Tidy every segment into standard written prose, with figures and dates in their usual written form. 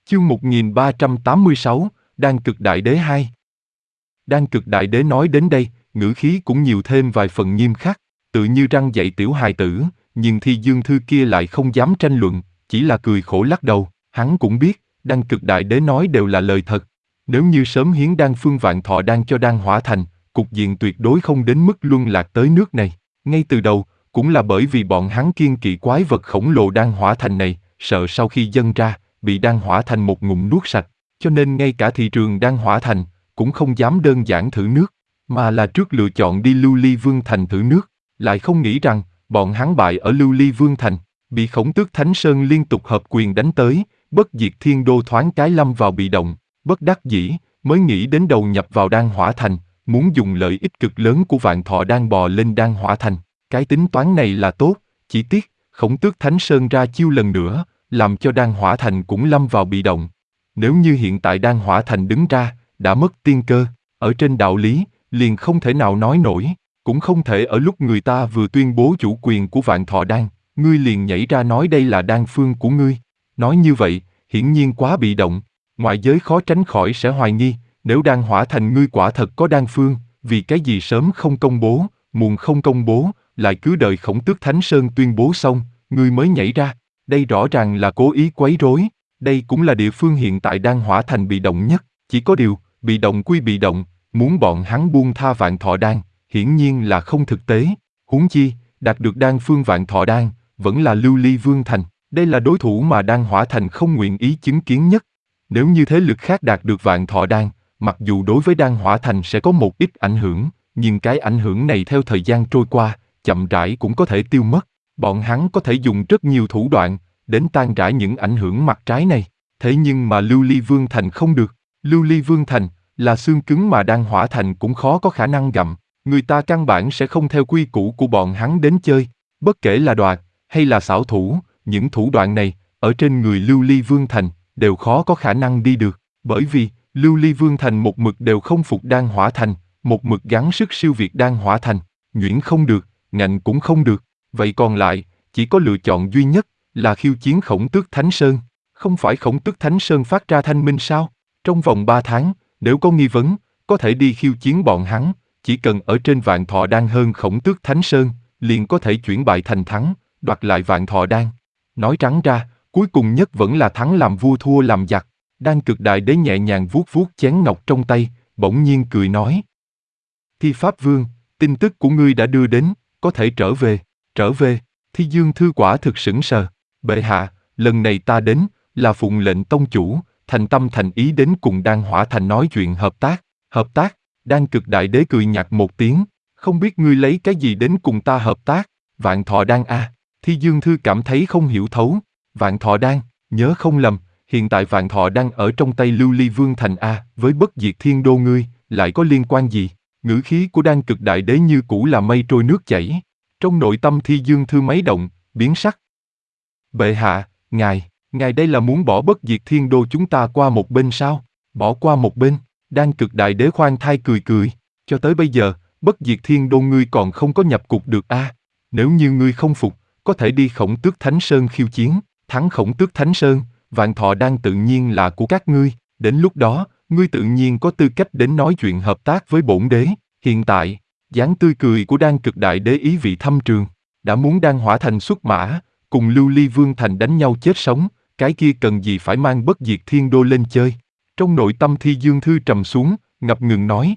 Chương 1386, Đan Cực Đại Đế 2. Đan Cực Đại Đế nói đến đây, ngữ khí cũng nhiều thêm vài phần nghiêm khắc, tự như răng dạy tiểu hài tử, nhưng Thi Dương Thư kia lại không dám tranh luận, chỉ là cười khổ lắc đầu. Hắn cũng biết, Đan Cực Đại Đế nói đều là lời thật. Nếu như sớm hiến đan phương vạn thọ đan cho Đan Hỏa Thành, cục diện tuyệt đối không đến mức luân lạc tới nước này. Ngay từ đầu, cũng là bởi vì bọn hắn kiêng kỵ quái vật khổng lồ Đan Hỏa Thành này, sợ sau khi dâng ra, bị Đan Hỏa Thành một ngụm nuốt sạch, cho nên ngay cả thị trường Đan Hỏa Thành cũng không dám đơn giản thử nước, mà là trước lựa chọn đi Lưu Ly Vương Thành thử nước, lại không nghĩ rằng bọn hắn bại ở Lưu Ly Vương Thành, bị Khổng Tước Thánh Sơn liên tục hợp quyền đánh tới, Bất Diệt Thiên Đô thoáng cái lâm vào bị động, bất đắc dĩ mới nghĩ đến đầu nhập vào Đan Hỏa Thành, muốn dùng lợi ích cực lớn của Vạn Thọ Đan bò lên Đan Hỏa Thành. Cái tính toán này là tốt, chỉ tiếc Khổng Tước Thánh Sơn ra chiêu lần nữa, làm cho Đan Hỏa Thành cũng lâm vào bị động. Nếu như hiện tại Đan Hỏa Thành đứng ra, đã mất tiên cơ, ở trên đạo lý, liền không thể nào nói nổi, cũng không thể ở lúc người ta vừa tuyên bố chủ quyền của Vạn Thọ Đan, ngươi liền nhảy ra nói đây là đan phương của ngươi. Nói như vậy, hiển nhiên quá bị động, ngoại giới khó tránh khỏi sẽ hoài nghi, nếu Đan Hỏa Thành ngươi quả thật có đan phương, vì cái gì sớm không công bố, muộn không công bố, lại cứ đợi Khổng Tước Thánh Sơn tuyên bố xong, ngươi mới nhảy ra. Đây rõ ràng là cố ý quấy rối, đây cũng là địa phương hiện tại Đan Hỏa Thành bị động nhất, chỉ có điều, bị động quy bị động, muốn bọn hắn buông tha Vạn Thọ Đan, hiển nhiên là không thực tế, huống chi, đạt được đan phương Vạn Thọ Đan, vẫn là Lưu Ly Vương Thành, đây là đối thủ mà Đan Hỏa Thành không nguyện ý chứng kiến nhất. Nếu như thế lực khác đạt được Vạn Thọ Đan, mặc dù đối với Đan Hỏa Thành sẽ có một ít ảnh hưởng, nhưng cái ảnh hưởng này theo thời gian trôi qua, chậm rãi cũng có thể tiêu mất. Bọn hắn có thể dùng rất nhiều thủ đoạn, đến tan rã những ảnh hưởng mặt trái này. Thế nhưng mà Lưu Ly Vương Thành không được. Lưu Ly Vương Thành là xương cứng mà Đan Hỏa Thành cũng khó có khả năng gặm. Người ta căn bản sẽ không theo quy củ của bọn hắn đến chơi. Bất kể là đoạt, hay là xảo thủ, những thủ đoạn này, ở trên người Lưu Ly Vương Thành, đều khó có khả năng đi được. Bởi vì, Lưu Ly Vương Thành một mực đều không phục Đan Hỏa Thành, một mực gắng sức siêu việt Đan Hỏa Thành. Nhuyễn không được, ngạnh cũng không được. Vậy còn lại, chỉ có lựa chọn duy nhất, là khiêu chiến Khổng Tước Thánh Sơn. Không phải Khổng Tước Thánh Sơn phát ra thanh minh sao? Trong vòng 3 tháng, nếu có nghi vấn, có thể đi khiêu chiến bọn hắn, chỉ cần ở trên Vạn Thọ Đan hơn Khổng Tước Thánh Sơn, liền có thể chuyển bại thành thắng, đoạt lại Vạn Thọ Đan. Nói trắng ra, cuối cùng nhất vẫn là thắng làm vua thua làm giặc. Đan Cực Đại Đế nhẹ nhàng vuốt vuốt chén ngọc trong tay, bỗng nhiên cười nói: Thi Pháp Vương, tin tức của ngươi đã đưa đến, có thể trở về. Trở về? Thi Dương Thư quả thực sững sờ. Bệ hạ, lần này ta đến, là phụng lệnh tông chủ, thành tâm thành ý đến cùng Đan Hỏa Thành nói chuyện hợp tác. Hợp tác? Đan Cực Đại Đế cười nhạt một tiếng, không biết ngươi lấy cái gì đến cùng ta hợp tác? Vạn Thọ Đan a? Thi Dương Thư cảm thấy không hiểu thấu. Vạn Thọ Đan, nhớ không lầm, hiện tại Vạn Thọ Đan ở trong tay Lưu Ly Vương Thành a, với Bất Diệt Thiên Đô ngươi, lại có liên quan gì? Ngữ khí của Đan Cực Đại Đế như cũ là mây trôi nước chảy. Trong nội tâm Thi Dương Thư mấy động, biến sắc. Bệ hạ, ngài đây là muốn bỏ Bất Diệt Thiên Đô chúng ta qua một bên sao? Bỏ qua một bên? Đan Cực Đại Đế khoan thai cười cười. Cho tới bây giờ, Bất Diệt Thiên Đô ngươi còn không có nhập cục được a. Nếu như ngươi không phục, có thể đi Khổng Tước Thánh Sơn khiêu chiến, thắng Khổng Tước Thánh Sơn, Vạn Thọ Đan tự nhiên là của các ngươi. Đến lúc đó, ngươi tự nhiên có tư cách đến nói chuyện hợp tác với bổn đế. Hiện tại, dáng tươi cười của Đan Cực Đại Đế ý vị thâm trường, đã muốn Đan Hỏa Thành xuất mã, cùng Lưu Ly Vương Thành đánh nhau chết sống, cái kia cần gì phải mang Bất Diệt Thiên Đô lên chơi. Trong nội tâm Thi Dương Thư trầm xuống, ngập ngừng nói: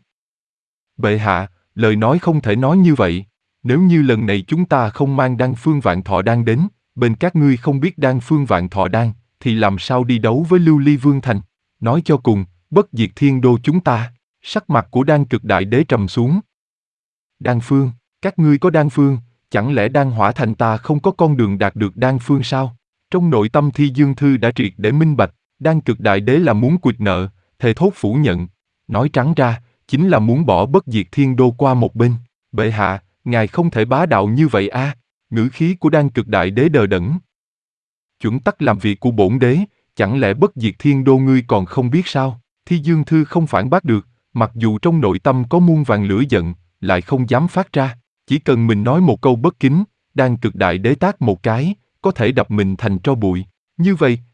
Bệ hạ, lời nói không thể nói như vậy. Nếu như lần này chúng ta không mang đan phương Vạn Thọ Đan đến, bên các ngươi không biết đan phương Vạn Thọ Đan, thì làm sao đi đấu với Lưu Ly Vương Thành? Nói cho cùng, Bất Diệt Thiên Đô chúng ta. Sắc mặt của Đan Cực Đại Đế trầm xuống. Đan phương, các ngươi có đan phương, chẳng lẽ Đan Hỏa Thành ta không có con đường đạt được đan phương sao? Trong nội tâm Thi Dương Thư đã triệt để minh bạch, Đan Cực Đại Đế là muốn quỵt nợ, thề thốt phủ nhận. Nói trắng ra, chính là muốn bỏ Bất Diệt Thiên Đô qua một bên. Bệ hạ, ngài không thể bá đạo như vậy a. Ngữ khí của Đan Cực Đại Đế đờ đẫn. Chuẩn tắc làm việc của bổn đế, chẳng lẽ Bất Diệt Thiên Đô ngươi còn không biết sao? Thi Dương Thư không phản bác được, mặc dù trong nội tâm có muôn vàn lửa giận, lại không dám phát ra. Chỉ cần mình nói một câu bất kính, Đan Cực Đại Đế tát một cái, có thể đập mình thành tro bụi. Như vậy,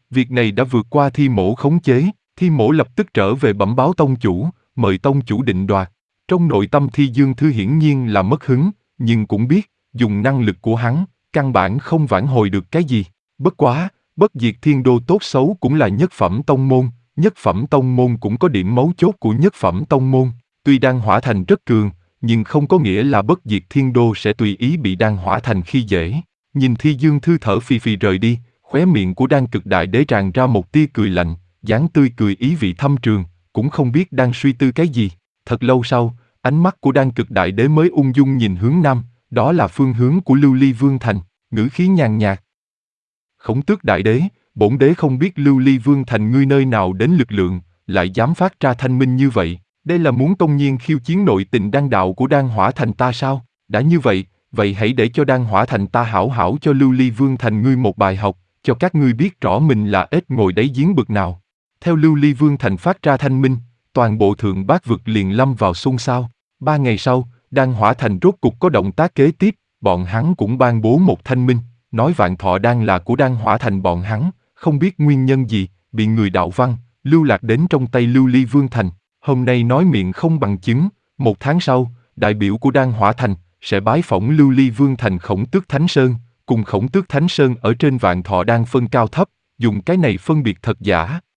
Việc này đã vượt qua Thi Mổ khống chế, Thi Mổ lập tức trở về bẩm báo tông chủ, mời tông chủ định đoạt. Trong nội tâm Thi Dương Thư hiển nhiên là mất hứng, nhưng cũng biết, dùng năng lực của hắn, căn bản không vãn hồi được cái gì. Bất quá, Bất Diệt Thiên Đô tốt xấu cũng là nhất phẩm tông môn, nhất phẩm tông môn cũng có điểm mấu chốt của nhất phẩm tông môn. Tuy Đan Hỏa Thành rất cường, nhưng không có nghĩa là Bất Diệt Thiên Đô sẽ tùy ý bị Đan Hỏa Thành khi dễ. Nhìn Thi Dương Thư thở phì phì rời đi, khóe miệng của Đan Cực Đại Đế tràn ra một tia cười lạnh, dáng tươi cười ý vị thâm trường, cũng không biết đang suy tư cái gì. Thật lâu sau, ánh mắt của Đan Cực Đại Đế mới ung dung nhìn hướng nam, đó là phương hướng của Lưu Ly Vương Thành, ngữ khí nhàn nhạt. Khổng Tước Đại Đế, bổn đế không biết Lưu Ly Vương Thành ngươi nơi nào đến lực lượng, lại dám phát ra thanh minh như vậy, đây là muốn công nhiên khiêu chiến nội tình đan đạo của Đan Hỏa Thành ta sao? Đã như vậy, vậy hãy để cho Đan Hỏa Thành ta hảo hảo cho Lưu Ly Vương Thành ngươi một bài học, cho các ngươi biết rõ mình là ếch ngồi đáy giếng bực nào. Theo Lưu Ly Vương Thành phát ra thanh minh, toàn bộ Thượng Bát Vực liền lâm vào xôn xao. 3 ngày sau, Đan Hỏa Thành rốt cục có động tác kế tiếp, bọn hắn cũng ban bố một thanh minh, nói Vạn Thọ Đan là của Đan Hỏa Thành bọn hắn, không biết nguyên nhân gì, bị người đạo văn, lưu lạc đến trong tay Lưu Ly Vương Thành. Hôm nay nói miệng không bằng chứng, 1 tháng sau, đại biểu của Đan Hỏa Thành sẽ bái phỏng Lưu Ly Vương Thành Khổng Tước Thánh Sơn, cùng Khổng Tước Thánh Sơn ở trên Vạn Thọ Đan phân cao thấp, dùng cái này phân biệt thật giả.